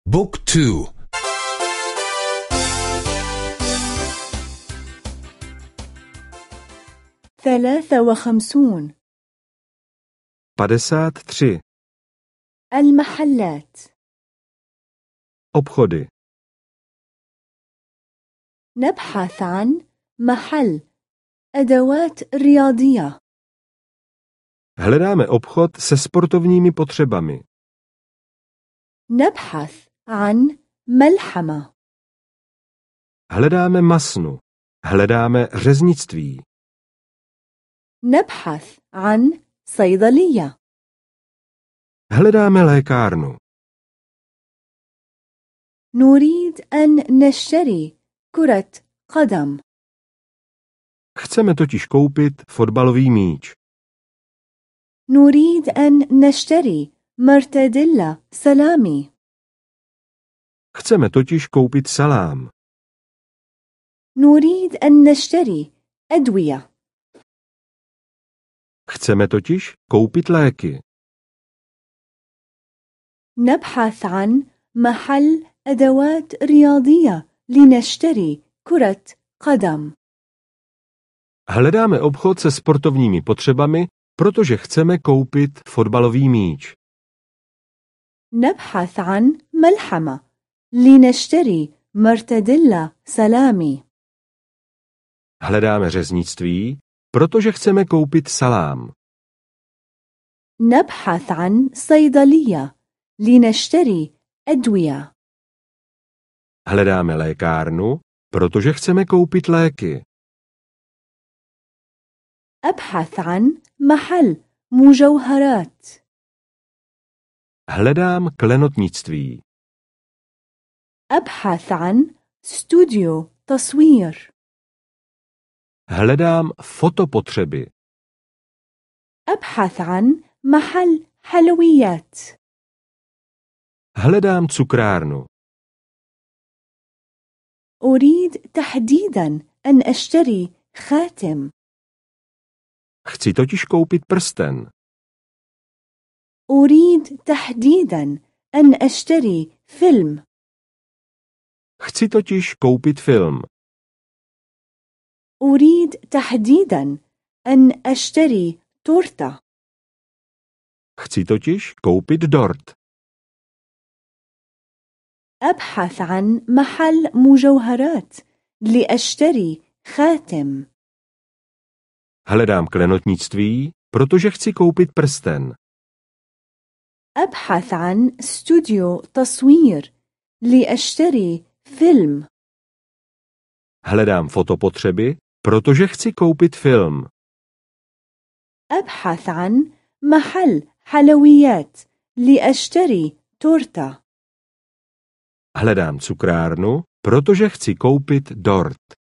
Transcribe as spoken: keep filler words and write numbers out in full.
بوك تو. ثلاثة وخمسون. padesát tři. المحلات. Obchody. نبحث عن محل أدوات رياضية. Hledáme obchod se sportovními potřebami. نبحث عن ملحمة. Hledáme masnu. Hledáme řeznictví. نبحث عن صيدلية. Hledáme lékárnu. نريد أن نشتري كرة قدم. Chceme totiž koupit fotbalový míč. نريد أن نشتري مرتديلا سلامي. Chceme totiž koupit salám. نريد أن نشتري أدوية. Chceme totiž koupit léky. نبحث عن محل أدوات رياضية لنشتري كرة قدم. Hledáme obchod se sportovními potřebami, protože chceme koupit fotbalový míč. نبحث عن ملحمة لنشتري مرتديلا سلامي. Hledáme řeznictví, protože chceme koupit salám. نبحث عن صيدلية لنشتري أدوية. Hledáme lékárnu, protože chceme koupit léky. أبحث عن محل مجوهرات. Hledám klenotnictví. أبحث عن استوديو تصوير. Hledám fotopotřeby. أبحث عن محل حلويات. Hledám cukrárnu. أريد تحديدا أن أشتري خاتم. Chci totiž koupit prsten. أريد تحديدا أن أشتري فيلم. Chci totiž koupit film. أريد تحديدا أن أشتري تورتة. Chci totiž koupit dort. أبحث عن محل مجوهرات لأشتري خاتم. Hledám klenotnictví, protože chci koupit prsten. أبحث عن استوديو تصوير لأشتري فيلم. Hledám fotopotřeby, protože chci koupit film. أبحث عن محل حلويات لأشتري تورتة. Hledám cukrárnu, protože chci koupit dort.